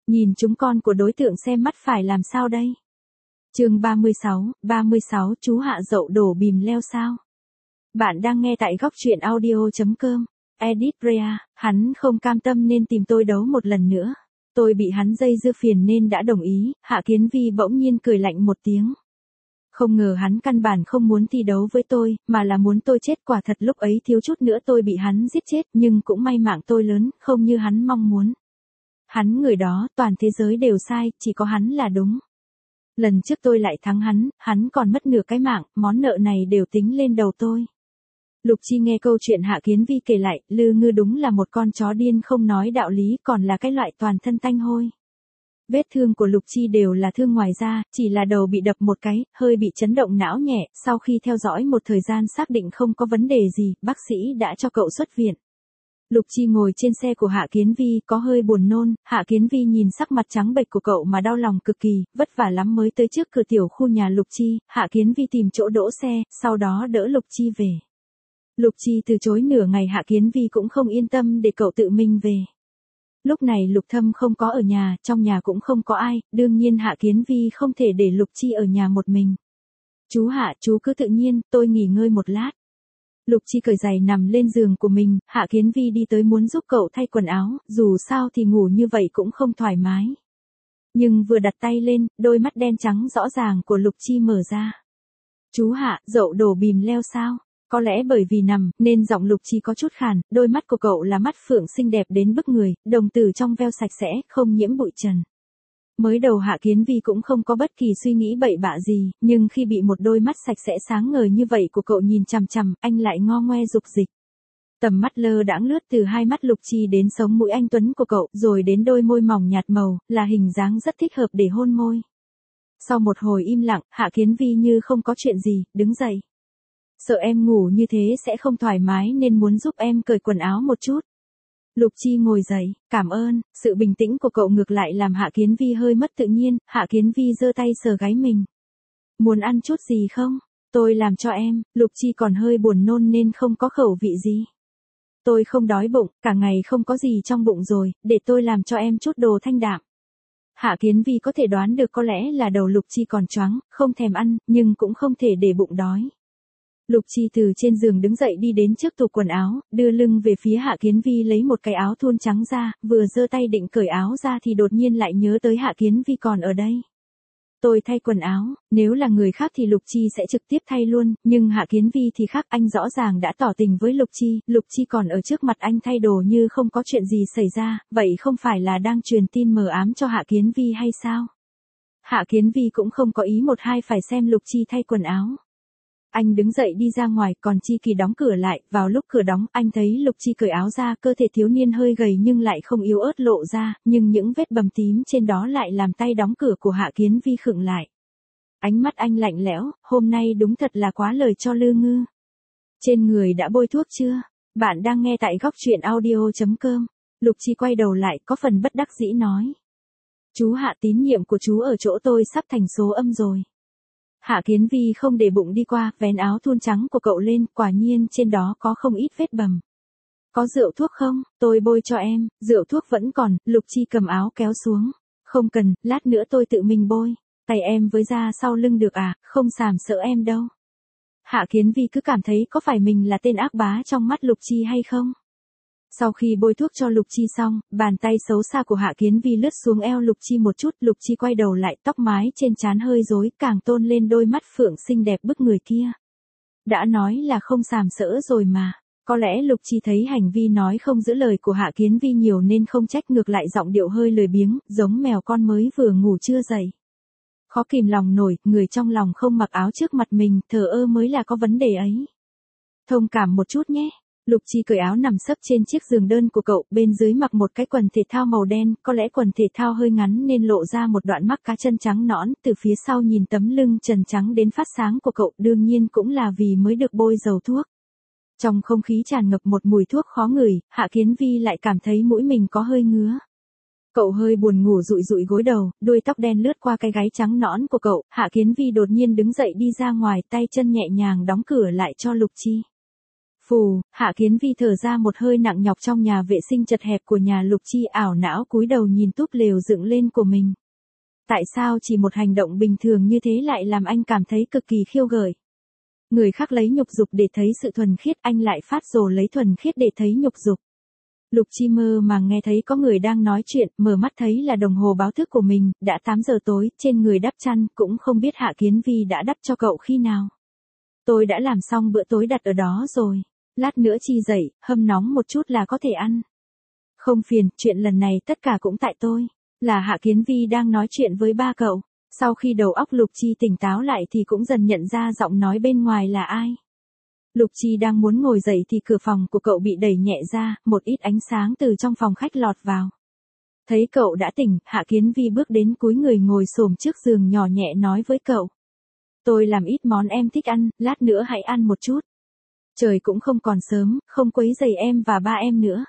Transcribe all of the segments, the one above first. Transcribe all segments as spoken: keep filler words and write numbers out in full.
Nhìn chúng con của đối tượng xem mắt phải làm sao đây? Chương ba mươi sáu, ba mươi sáu chú Hạ dậu đổ bìm leo sao? Bạn đang nghe tại góc truyện audio chấm com. Edit Rea, hắn không cam tâm nên tìm tôi đấu một lần nữa. Tôi bị hắn dây dưa phiền nên đã đồng ý. Hạ Kiến Vi bỗng nhiên cười lạnh một tiếng. Không ngờ hắn căn bản không muốn thi đấu với tôi, mà là muốn tôi chết. Quả thật lúc ấy thiếu chút nữa tôi bị hắn giết chết, nhưng cũng may mạng tôi lớn, không như hắn mong muốn. Hắn người đó, toàn thế giới đều sai, chỉ có hắn là đúng. Lần trước tôi lại thắng hắn, hắn còn mất nửa cái mạng, món nợ này đều tính lên đầu tôi. Lục Chi nghe câu chuyện Hạ Kiến Vi kể lại, Lư Ngư đúng là một con chó điên không nói đạo lý, còn là cái loại toàn thân tanh hôi. Vết thương của Lục Chi đều là thương ngoài da, chỉ là đầu bị đập một cái, hơi bị chấn động não nhẹ, sau khi theo dõi một thời gian xác định không có vấn đề gì, bác sĩ đã cho cậu xuất viện. Lục Chi ngồi trên xe của Hạ Kiến Vi, có hơi buồn nôn. Hạ Kiến Vi nhìn sắc mặt trắng bệch của cậu mà đau lòng cực kỳ, vất vả lắm mới tới trước cửa tiểu khu nhà Lục Chi. Hạ Kiến Vi tìm chỗ đỗ xe, sau đó đỡ Lục Chi về. Lục Chi từ chối nửa ngày, Hạ Kiến Vi cũng không yên tâm để cậu tự mình về. Lúc này Lục Thâm không có ở nhà, trong nhà cũng không có ai, đương nhiên Hạ Kiến Vi không thể để Lục Chi ở nhà một mình. Chú Hạ, chú cứ tự nhiên, tôi nghỉ ngơi một lát. Lục Chi cởi giày nằm lên giường của mình, Hạ Kiến Vi đi tới muốn giúp cậu thay quần áo, dù sao thì ngủ như vậy cũng không thoải mái. Nhưng vừa đặt tay lên, đôi mắt đen trắng rõ ràng của Lục Chi mở ra. Chú Hạ, dậu đổ bìm leo sao? Có lẽ bởi vì nằm, nên giọng Lục Chi có chút khàn, đôi mắt của cậu là mắt phượng xinh đẹp đến bức người, đồng tử trong veo sạch sẽ, không nhiễm bụi trần. Mới đầu Hạ Kiến Vi cũng không có bất kỳ suy nghĩ bậy bạ gì, nhưng khi bị một đôi mắt sạch sẽ sáng ngời như vậy của cậu nhìn chằm chằm, anh lại ngo ngoe dục dịch. Tầm mắt lơ đãng lướt từ hai mắt Lục Chi đến sống mũi anh tuấn của cậu, rồi đến đôi môi mỏng nhạt màu, là hình dáng rất thích hợp để hôn môi. Sau một hồi im lặng, Hạ Kiến Vi như không có chuyện gì, đứng dậy. Sợ em ngủ như thế sẽ không thoải mái nên muốn giúp em cởi quần áo một chút. Lục Chi ngồi dậy, cảm ơn. Sự bình tĩnh của cậu ngược lại làm Hạ Kiến Vi hơi mất tự nhiên. Hạ Kiến Vi giơ tay sờ gáy mình. Muốn ăn chút gì không? Tôi làm cho em. Lục Chi còn hơi buồn nôn nên không có khẩu vị gì. Tôi không đói bụng, cả ngày không có gì trong bụng rồi, để tôi làm cho em chút đồ thanh đạm. Hạ Kiến Vi có thể đoán được có lẽ là đầu Lục Chi còn choáng, không thèm ăn, nhưng cũng không thể để bụng đói. Lục Chi từ trên giường đứng dậy đi đến trước tủ quần áo, đưa lưng về phía Hạ Kiến Vi lấy một cái áo thun trắng ra, vừa giơ tay định cởi áo ra thì đột nhiên lại nhớ tới Hạ Kiến Vi còn ở đây. Tôi thay quần áo, nếu là người khác thì Lục Chi sẽ trực tiếp thay luôn, nhưng Hạ Kiến Vi thì khác, anh rõ ràng đã tỏ tình với Lục Chi, Lục Chi còn ở trước mặt anh thay đồ như không có chuyện gì xảy ra, vậy không phải là đang truyền tin mờ ám cho Hạ Kiến Vi hay sao? Hạ Kiến Vi cũng không có ý một hai phải xem Lục Chi thay quần áo. Anh đứng dậy đi ra ngoài, còn Chi Kỳ đóng cửa lại, vào lúc cửa đóng, anh thấy Lục Chi cởi áo ra, cơ thể thiếu niên hơi gầy nhưng lại không yếu ớt lộ ra, nhưng những vết bầm tím trên đó lại làm tay đóng cửa của Hạ Kiến Vi khựng lại. Ánh mắt anh lạnh lẽo, hôm nay đúng thật là quá lời cho Lư Ngư. Trên người đã bôi thuốc chưa? Bạn đang nghe tại góc truyện audio chấm com. Lục Chi quay đầu lại, có phần bất đắc dĩ nói. Chú Hạ, tín nhiệm của chú ở chỗ tôi sắp thành số âm rồi. Hạ Kiến Vi không để bụng đi qua, vén áo thun trắng của cậu lên, quả nhiên trên đó có không ít vết bầm. Có rượu thuốc không? Tôi bôi cho em. Rượu thuốc vẫn còn. Lục Chi cầm áo kéo xuống. Không cần, lát nữa tôi tự mình bôi. Tay em với da sau lưng được à, không sàm sỡ em đâu. Hạ Kiến Vi cứ cảm thấy có phải mình là tên ác bá trong mắt Lục Chi hay không? Sau khi bôi thuốc cho Lục Chi xong, bàn tay xấu xa của Hạ Kiến Vi lướt xuống eo Lục Chi một chút, Lục Chi quay đầu lại, tóc mái trên trán hơi rối, càng tôn lên đôi mắt phượng xinh đẹp bức người kia. Đã nói là không sàm sỡ rồi mà. Có lẽ Lục Chi thấy hành vi nói không giữ lời của Hạ Kiến Vi nhiều nên không trách, ngược lại giọng điệu hơi lười biếng, giống mèo con mới vừa ngủ chưa dậy. Khó kìm lòng nổi, người trong lòng không mặc áo trước mặt mình, thờ ơ mới là có vấn đề ấy. Thông cảm một chút nhé. Lục Chi cởi áo nằm sấp trên chiếc giường đơn của cậu, bên dưới mặc một cái quần thể thao màu đen, có lẽ quần thể thao hơi ngắn nên lộ ra một đoạn mắc cá chân trắng nõn, từ phía sau nhìn tấm lưng trần trắng đến phát sáng của cậu, đương nhiên cũng là vì mới được bôi dầu thuốc. Trong không khí tràn ngập một mùi thuốc khó ngửi, Hạ Kiến Vi lại cảm thấy mũi mình có hơi ngứa. Cậu hơi buồn ngủ dụi dụi gối đầu, đuôi tóc đen lướt qua cái gáy trắng nõn của cậu, Hạ Kiến Vi đột nhiên đứng dậy đi ra ngoài, tay chân nhẹ nhàng đóng cửa lại cho Lục Chi. Phù, Hạ Kiến Vi thở ra một hơi nặng nhọc trong nhà vệ sinh chật hẹp của nhà Lục Chi, ảo não cúi đầu nhìn túp lều dựng lên của mình. Tại sao chỉ một hành động bình thường như thế lại làm anh cảm thấy cực kỳ khiêu gợi? Người khác lấy nhục dục để thấy sự thuần khiết, anh lại phát rồ lấy thuần khiết để thấy nhục dục. Lục Chi mơ màng nghe thấy có người đang nói chuyện, mở mắt thấy là đồng hồ báo thức của mình, đã tám giờ tối, trên người đắp chăn, cũng không biết Hạ Kiến Vi đã đắp cho cậu khi nào. Tôi đã làm xong bữa tối đặt ở đó rồi, lát nữa Chi dậy, hâm nóng một chút là có thể ăn. Không phiền, chuyện lần này tất cả cũng tại tôi. Là Hạ Kiến Vi đang nói chuyện với ba cậu. Sau khi đầu óc Lục Chi tỉnh táo lại thì cũng dần nhận ra giọng nói bên ngoài là ai. Lục Chi đang muốn ngồi dậy thì cửa phòng của cậu bị đẩy nhẹ ra, một ít ánh sáng từ trong phòng khách lọt vào. Thấy cậu đã tỉnh, Hạ Kiến Vi bước đến cúi người ngồi xổm trước giường nhỏ nhẹ nói với cậu. Tôi làm ít món em thích ăn, lát nữa hãy ăn một chút. Trời cũng không còn sớm, không quấy rầy em và ba em nữa.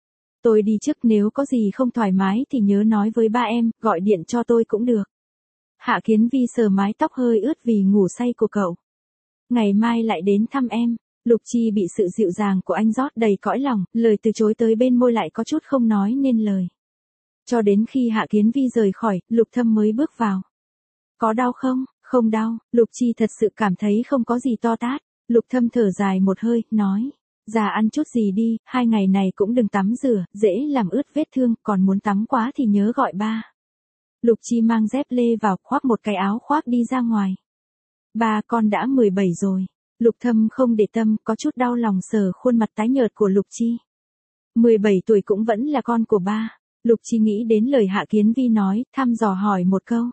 Tôi đi trước, nếu có gì không thoải mái thì nhớ nói với ba em, gọi điện cho tôi cũng được. Hạ Kiến Vi sờ mái tóc hơi ướt vì ngủ say của cậu. Ngày mai lại đến thăm em. Lục Chi bị sự dịu dàng của anh rót đầy cõi lòng, lời từ chối tới bên môi lại có chút không nói nên lời. Cho đến khi Hạ Kiến Vi rời khỏi, Lục Thâm mới bước vào. Có đau không? Không đau. Lục Chi thật sự cảm thấy không có gì to tát. Lục Thâm thở dài một hơi, nói. Già ăn chút gì đi, hai ngày này cũng đừng tắm rửa, dễ làm ướt vết thương, còn muốn tắm quá thì nhớ gọi ba. Lục Chi mang dép lê vào, khoác một cái áo khoác đi ra ngoài. Ba, con đã mười bảy rồi. Lục Thâm không để tâm, có chút đau lòng sờ khuôn mặt tái nhợt của Lục Chi. mười bảy tuổi cũng vẫn là con của ba. Lục Chi nghĩ đến lời Hạ Kiến Vi nói, thăm dò hỏi một câu.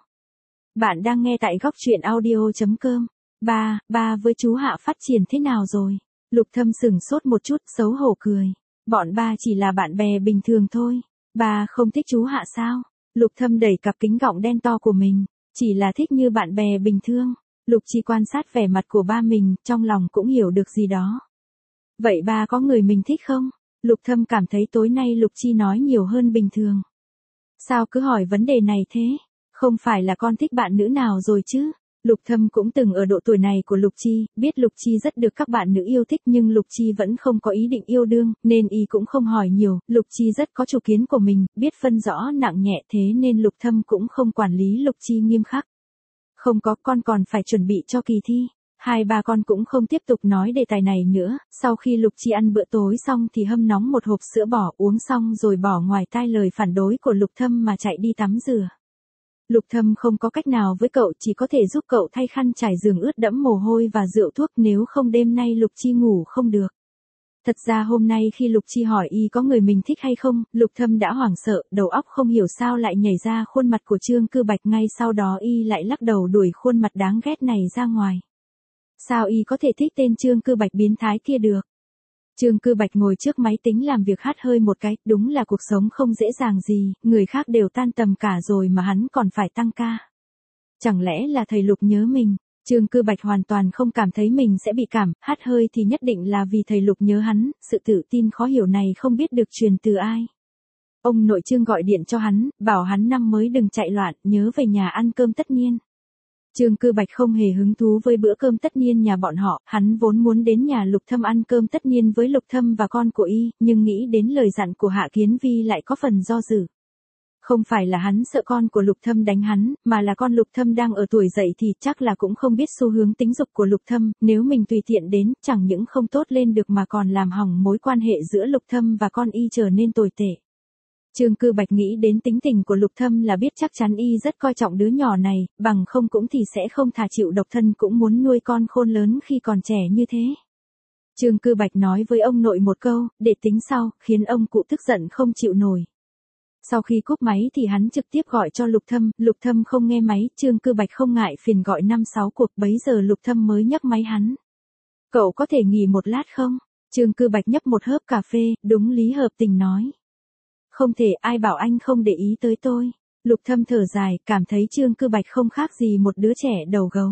Bạn đang nghe tại góc truyện audio chấm com. Ba, ba với chú Hạ phát triển thế nào rồi? Lục Thâm sửng sốt một chút, xấu hổ cười. Bọn ba chỉ là bạn bè bình thường thôi. Ba không thích chú Hạ sao? Lục Thâm đẩy cặp kính gọng đen to của mình. Chỉ là thích như bạn bè bình thường. Lục Chi quan sát vẻ mặt của ba mình, trong lòng cũng hiểu được gì đó. Vậy ba có người mình thích không? Lục Thâm cảm thấy tối nay Lục Chi nói nhiều hơn bình thường. Sao cứ hỏi vấn đề này thế? Không phải là con thích bạn nữ nào rồi chứ? Lục Thâm cũng từng ở độ tuổi này của Lục Chi, biết Lục Chi rất được các bạn nữ yêu thích nhưng Lục Chi vẫn không có ý định yêu đương, nên y cũng không hỏi nhiều, Lục Chi rất có chủ kiến của mình, biết phân rõ nặng nhẹ thế nên Lục Thâm cũng không quản lý Lục Chi nghiêm khắc. Không có, con còn phải chuẩn bị cho kỳ thi. Hai ba con cũng không tiếp tục nói đề tài này nữa, sau khi Lục Chi ăn bữa tối xong thì hâm nóng một hộp sữa bò, uống xong rồi bỏ ngoài tai lời phản đối của Lục Thâm mà chạy đi tắm rửa. Lục Thâm không có cách nào với cậu, chỉ có thể giúp cậu thay khăn trải giường ướt đẫm mồ hôi và rượu thuốc, nếu không đêm nay Lục Chi ngủ không được. Thật ra hôm nay khi Lục Chi hỏi y có người mình thích hay không, Lục Thâm đã hoảng sợ, đầu óc không hiểu sao lại nhảy ra khuôn mặt của Trương Cư Bạch, ngay sau đó y lại lắc đầu đuổi khuôn mặt đáng ghét này ra ngoài. Sao y có thể thích tên Trương Cư Bạch biến thái kia được? Trương Cư Bạch ngồi trước máy tính làm việc hắt hơi một cái, đúng là cuộc sống không dễ dàng gì, người khác đều tan tầm cả rồi mà hắn còn phải tăng ca. Chẳng lẽ là thầy Lục nhớ mình? Trương Cư Bạch hoàn toàn không cảm thấy mình sẽ bị cảm, hắt hơi thì nhất định là vì thầy Lục nhớ hắn, sự tự tin khó hiểu này không biết được truyền từ ai. Ông nội Trương gọi điện cho hắn, bảo hắn năm mới đừng chạy loạn, nhớ về nhà ăn cơm tất niên. Trương Cư Bạch không hề hứng thú với bữa cơm tất niên nhà bọn họ, hắn vốn muốn đến nhà Lục Thâm ăn cơm tất niên với Lục Thâm và con của y, nhưng nghĩ đến lời dặn của Hạ Kiến Vi lại có phần do dự. Không phải là hắn sợ con của Lục Thâm đánh hắn, mà là con Lục Thâm đang ở tuổi dậy thì chắc là cũng không biết xu hướng tính dục của Lục Thâm, nếu mình tùy tiện đến, chẳng những không tốt lên được mà còn làm hỏng mối quan hệ giữa Lục Thâm và con y trở nên tồi tệ. Trương Cư Bạch nghĩ đến tính tình của Lục Thâm là biết chắc chắn y rất coi trọng đứa nhỏ này, bằng không cũng thì sẽ không thà chịu độc thân cũng muốn nuôi con khôn lớn khi còn trẻ như thế. Trương Cư Bạch nói với ông nội một câu, để tính sau, khiến ông cụ tức giận không chịu nổi. Sau khi cúp máy thì hắn trực tiếp gọi cho Lục Thâm, Lục Thâm không nghe máy, Trương Cư Bạch không ngại phiền gọi năm sáu cuộc, bấy giờ Lục Thâm mới nhấc máy hắn. Cậu có thể nghỉ một lát không? Trương Cư Bạch nhấp một hớp cà phê, đúng lý hợp tình nói. Không thể, ai bảo anh không để ý tới tôi. Lục Thâm thở dài, cảm thấy Trương Cư Bạch không khác gì một đứa trẻ đầu gấu.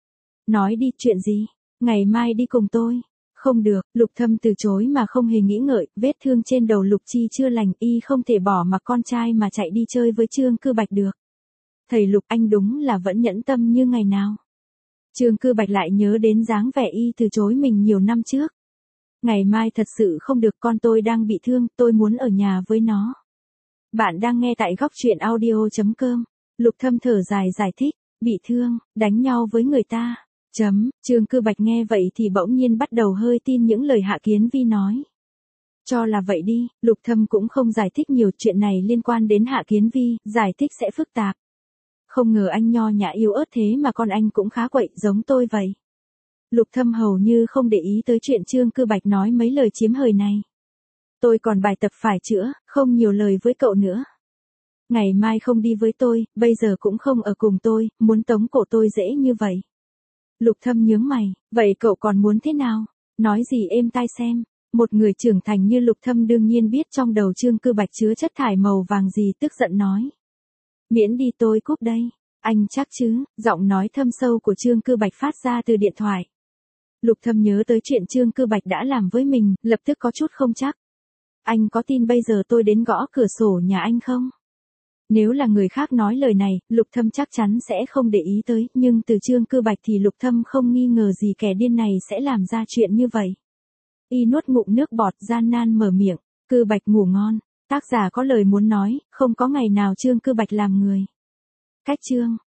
Nói đi, chuyện gì? Ngày mai đi cùng tôi. Không được, Lục Thâm từ chối mà không hề nghĩ ngợi, vết thương trên đầu Lục Chi chưa lành, y không thể bỏ mặc con trai mà chạy đi chơi với Trương Cư Bạch được. Thầy Lục, anh đúng là vẫn nhẫn tâm như ngày nào. Trương Cư Bạch lại nhớ đến dáng vẻ y từ chối mình nhiều năm trước. Ngày mai thật sự không được, con tôi đang bị thương, tôi muốn ở nhà với nó. Bạn đang nghe tại góc truyện audio.com. Lục Thâm thở dài giải thích, bị thương, đánh nhau với người ta. Chấm, Trương Cư Bạch nghe vậy thì bỗng nhiên bắt đầu hơi tin những lời Hạ Kiến Vi nói. Cho là vậy đi, Lục Thâm cũng không giải thích nhiều, chuyện này liên quan đến Hạ Kiến Vi, giải thích sẽ phức tạp. Không ngờ anh nho nhã yếu ớt thế mà con anh cũng khá quậy, giống tôi vậy. Lục Thâm hầu như không để ý tới chuyện Trương Cư Bạch nói mấy lời chiếm hời này. Tôi còn bài tập phải chữa, không nhiều lời với cậu nữa. Ngày mai không đi với tôi, bây giờ cũng không ở cùng tôi, muốn tống cổ tôi dễ như vậy. Lục Thâm nhướng mày, vậy cậu còn muốn thế nào? Nói gì êm tai xem. Một người trưởng thành như Lục Thâm đương nhiên biết trong đầu Trương Cư Bạch chứa chất thải màu vàng gì, tức giận nói. Miễn đi tôi cúp đây. Anh chắc chứ? Giọng nói thâm sâu của Trương Cư Bạch phát ra từ điện thoại. Lục Thâm nhớ tới chuyện Trương Cư Bạch đã làm với mình, lập tức có chút không chắc. Anh có tin bây giờ tôi đến gõ cửa sổ nhà anh không? Nếu là người khác nói lời này, Lục Thâm chắc chắn sẽ không để ý tới, nhưng từ Trương Cư Bạch thì Lục Thâm không nghi ngờ gì kẻ điên này sẽ làm ra chuyện như vậy. Y nuốt ngụm nước bọt, gian nan mở miệng, Cư Bạch ngủ ngon. Tác giả có lời muốn nói, không có ngày nào Trương Cư Bạch làm người. Cách chương